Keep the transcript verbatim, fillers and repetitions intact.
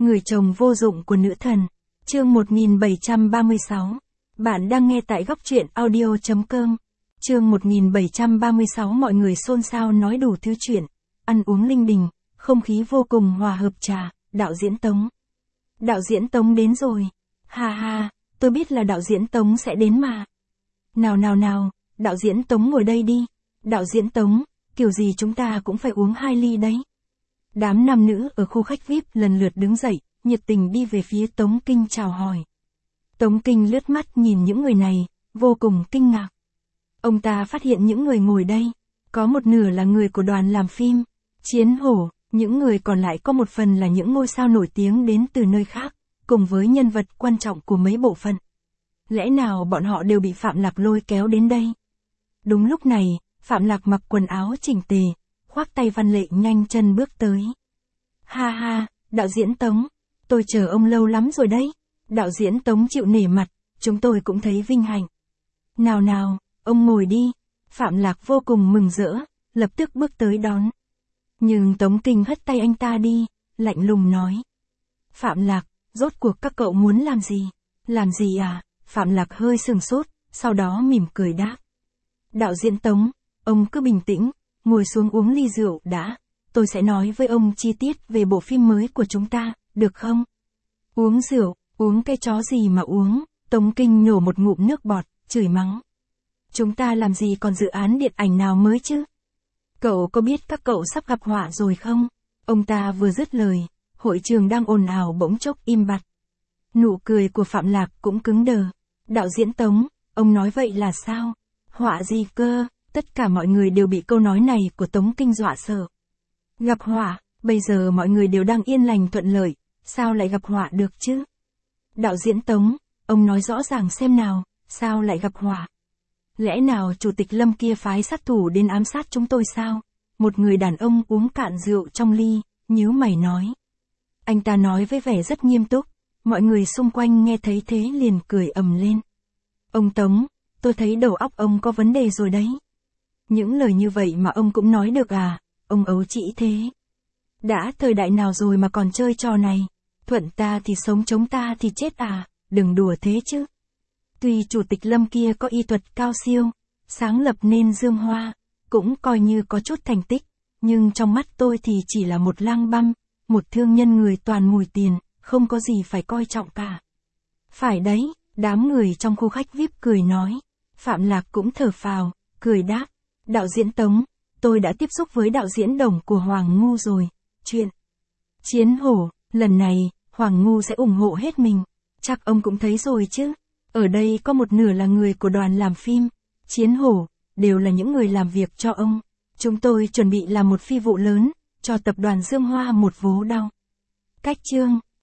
Người chồng vô dụng của nữ thần. Chương một nghìn bảy trăm ba mươi sáu. Bạn đang nghe tại góc truyện audio chấm com. Chương một nghìn bảy trăm ba mươi sáu. Mọi người xôn xao nói đủ thứ chuyện. Ăn uống linh đình, không khí vô cùng hòa hợp trà. Đạo diễn Tống. Đạo diễn Tống đến rồi. Ha ha, tôi biết là đạo diễn Tống sẽ đến mà. Nào nào nào, đạo diễn Tống ngồi đây đi. Đạo diễn Tống, kiểu gì chúng ta cũng phải uống hai ly đấy. Đám nam nữ ở khu khách vi ai pi lần lượt đứng dậy, nhiệt tình đi về phía Tống Kinh chào hỏi. Tống Kinh lướt mắt nhìn những người này, vô cùng kinh ngạc. Ông ta phát hiện những người ngồi đây, có một nửa là người của đoàn làm phim Chiến Hổ, những người còn lại có một phần là những ngôi sao nổi tiếng đến từ nơi khác, cùng với nhân vật quan trọng của mấy bộ phận. Lẽ nào bọn họ đều bị Phạm Lạc lôi kéo đến đây? Đúng lúc này, Phạm Lạc mặc quần áo chỉnh tề, khoác tay Văn Lệ nhanh chân bước tới. Ha ha, đạo diễn Tống, tôi chờ ông lâu lắm rồi đấy. Đạo diễn Tống chịu nể mặt, chúng tôi cũng thấy vinh hạnh. Nào nào, ông ngồi đi. Phạm Lạc vô cùng mừng rỡ, lập tức bước tới đón. Nhưng Tống Kinh hất tay anh ta đi, lạnh lùng nói. Phạm Lạc, rốt cuộc các cậu muốn làm gì? Làm gì à? Phạm Lạc hơi sừng sốt, sau đó mỉm cười đáp. Đạo diễn Tống, ông cứ bình tĩnh, ngồi xuống uống ly rượu đã. Tôi sẽ nói với ông chi tiết về bộ phim mới của chúng ta, được không? Uống rượu, uống cái chó gì mà uống? Tống Kinh nhổ một ngụm nước bọt, chửi mắng. Chúng ta làm gì còn dự án điện ảnh nào mới chứ? Cậu có biết các cậu sắp gặp họa rồi không? Ông ta vừa dứt lời, hội trường đang ồn ào bỗng chốc im bặt. Nụ cười của Phạm Lạc cũng cứng đờ. Đạo diễn Tống, ông nói vậy là sao? Họa gì cơ? Tất cả mọi người đều bị câu nói này của Tống Kinh dọa sợ. Gặp họa, bây giờ mọi người đều đang yên lành thuận lợi, sao lại gặp họa được chứ? Đạo diễn Tống, ông nói rõ ràng xem nào, sao lại gặp họa? Lẽ nào chủ tịch Lâm kia phái sát thủ đến ám sát chúng tôi sao? Một người đàn ông uống cạn rượu trong ly, nhíu mày nói. Anh ta nói với vẻ rất nghiêm túc, mọi người xung quanh nghe thấy thế liền cười ầm lên. Ông Tống, tôi thấy đầu óc ông có vấn đề rồi đấy. Những lời như vậy mà ông cũng nói được à? Ông ấu trĩ thế. Đã thời đại nào rồi mà còn chơi trò này? Thuận ta thì sống chống ta thì chết à? Đừng đùa thế chứ. Tuy chủ tịch Lâm kia có y thuật cao siêu, sáng lập nên Dương Hoa, cũng coi như có chút thành tích, nhưng trong mắt tôi thì chỉ là một lang băm, một thương nhân người toàn mùi tiền, không có gì phải coi trọng cả. Phải đấy, đám người trong khu khách vi ai pi cười nói. Phạm Lạc cũng thở phào, cười đáp. Đạo diễn Tống, tôi đã tiếp xúc với đạo diễn Đồng của Hoàng Ngu rồi. Chuyện Chiến Hổ, lần này, Hoàng Ngu sẽ ủng hộ hết mình. Chắc ông cũng thấy rồi chứ. Ở đây có một nửa là người của đoàn làm phim Chiến Hổ, đều là những người làm việc cho ông. Chúng tôi chuẩn bị làm một phi vụ lớn, cho tập đoàn Dương Hoa một vố đau. Cách chương